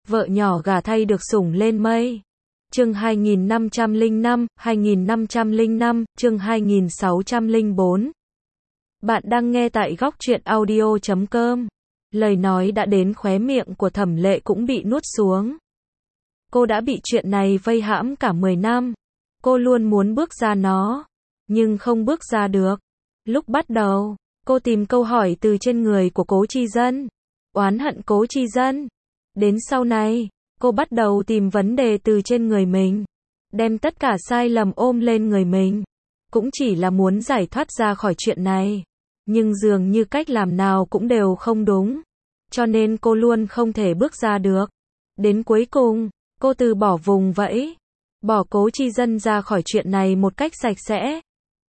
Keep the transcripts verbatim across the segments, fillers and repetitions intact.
Vợ nhỏ gả thay được sủng lên mây. Chương hai nghìn năm trăm lẻ năm, hai nghìn năm trăm lẻ năm, chương hai nghìn sáu trăm lẻ bốn. Bạn đang nghe tại góc truyện audio chấm com. Lời nói đã đến khóe miệng của Thẩm Lệ cũng bị nuốt xuống. Cô đã bị chuyện này vây hãm cả mười năm. Cô luôn muốn bước ra nó, nhưng không bước ra được. Lúc bắt đầu, cô tìm câu hỏi từ trên người của Cố Chi Dân, oán hận Cố Chi Dân. Đến sau này, cô bắt đầu tìm vấn đề từ trên người mình, đem tất cả sai lầm ôm lên người mình, cũng chỉ là muốn giải thoát ra khỏi chuyện này. Nhưng dường như cách làm nào cũng đều không đúng, cho nên cô luôn không thể bước ra được. Đến cuối cùng, cô từ bỏ vùng vẫy, bỏ Cố Chi Dân ra khỏi chuyện này một cách sạch sẽ.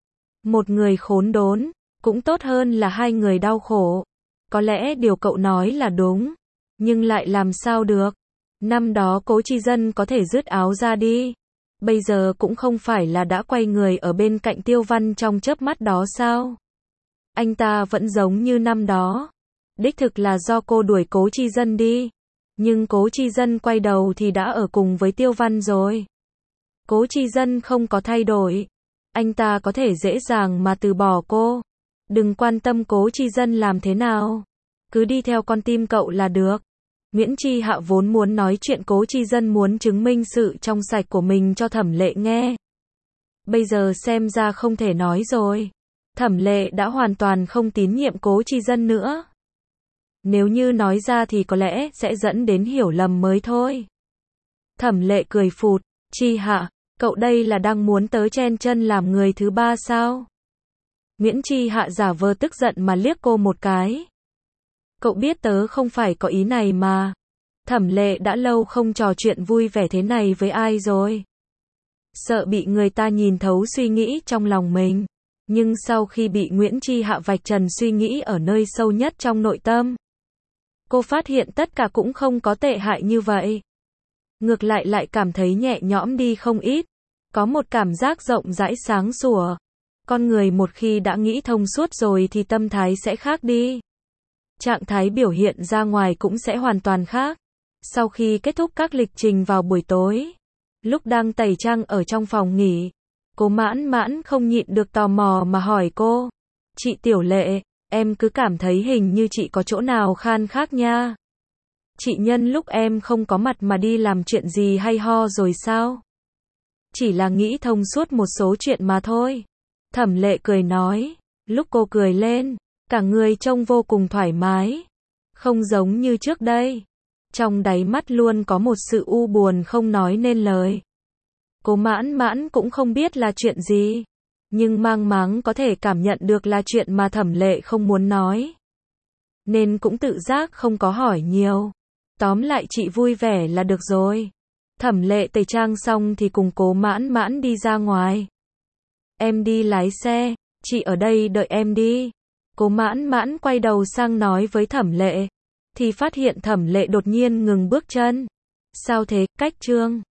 Một người khốn đốn, cũng tốt hơn là hai người đau khổ. Có lẽ điều cậu nói là đúng, nhưng lại làm sao được. Năm đó Cố Chi Dân có thể dứt áo ra đi, bây giờ cũng không phải là đã quay người ở bên cạnh Tiêu Văn trong chớp mắt đó sao? Anh ta vẫn giống như năm đó. Đích thực là do cô đuổi Cố Chi Dân đi, nhưng Cố Chi Dân quay đầu thì đã ở cùng với Tiêu Văn rồi. Cố Chi Dân không có thay đổi, anh ta có thể dễ dàng mà từ bỏ cô. Đừng quan tâm Cố Chi Dân làm thế nào, cứ đi theo con tim cậu là được. Nguyễn Chi Hạ vốn muốn nói chuyện Cố Chi Dân muốn chứng minh sự trong sạch của mình cho Thẩm Lệ nghe. Bây giờ xem ra không thể nói rồi. Thẩm Lệ đã hoàn toàn không tín nhiệm Cố Chi Dân nữa. Nếu như nói ra thì có lẽ sẽ dẫn đến hiểu lầm mới thôi. Thẩm Lệ cười phụt, Chi Hạ, cậu đây là đang muốn tớ chen chân làm người thứ ba sao? Nguyễn Chi Hạ giả vờ tức giận mà liếc cô một cái. Cậu biết tớ không phải có ý này mà. Thẩm Lệ đã lâu không trò chuyện vui vẻ thế này với ai rồi. Sợ bị người ta nhìn thấu suy nghĩ trong lòng mình. Nhưng sau khi bị Nguyễn Chi Hạ vạch trần suy nghĩ ở nơi sâu nhất trong nội tâm, cô phát hiện tất cả cũng không có tệ hại như vậy. Ngược lại lại cảm thấy nhẹ nhõm đi không ít. Có một cảm giác rộng rãi sáng sủa. Con người một khi đã nghĩ thông suốt rồi thì tâm thái sẽ khác đi. Trạng thái biểu hiện ra ngoài cũng sẽ hoàn toàn khác. Sau khi kết thúc các lịch trình vào buổi tối, lúc đang tẩy trang ở trong phòng nghỉ, Cố Mãn Mãn không nhịn được tò mò mà hỏi cô. Chị Tiểu Lệ, em cứ cảm thấy hình như chị có chỗ nào khan khác nha. Chị nhân lúc em không có mặt mà đi làm chuyện gì hay ho rồi sao? Chỉ là nghĩ thông suốt một số chuyện mà thôi. Thẩm Lệ cười nói. Lúc cô cười lên, cả người trông vô cùng thoải mái. Không giống như trước đây. Trong đáy mắt luôn có một sự u buồn không nói nên lời. Cố Mãn Mãn cũng không biết là chuyện gì, nhưng mang máng có thể cảm nhận được là chuyện mà Thẩm Lệ không muốn nói, nên cũng tự giác không có hỏi nhiều. Tóm lại chị vui vẻ là được rồi. Thẩm Lệ tẩy trang xong thì cùng Cố Mãn Mãn đi ra ngoài. Em đi lái xe, chị ở đây đợi em đi. Cố Mãn Mãn quay đầu sang nói với Thẩm Lệ, thì phát hiện Thẩm Lệ đột nhiên ngừng bước chân. Sao thế, cách chương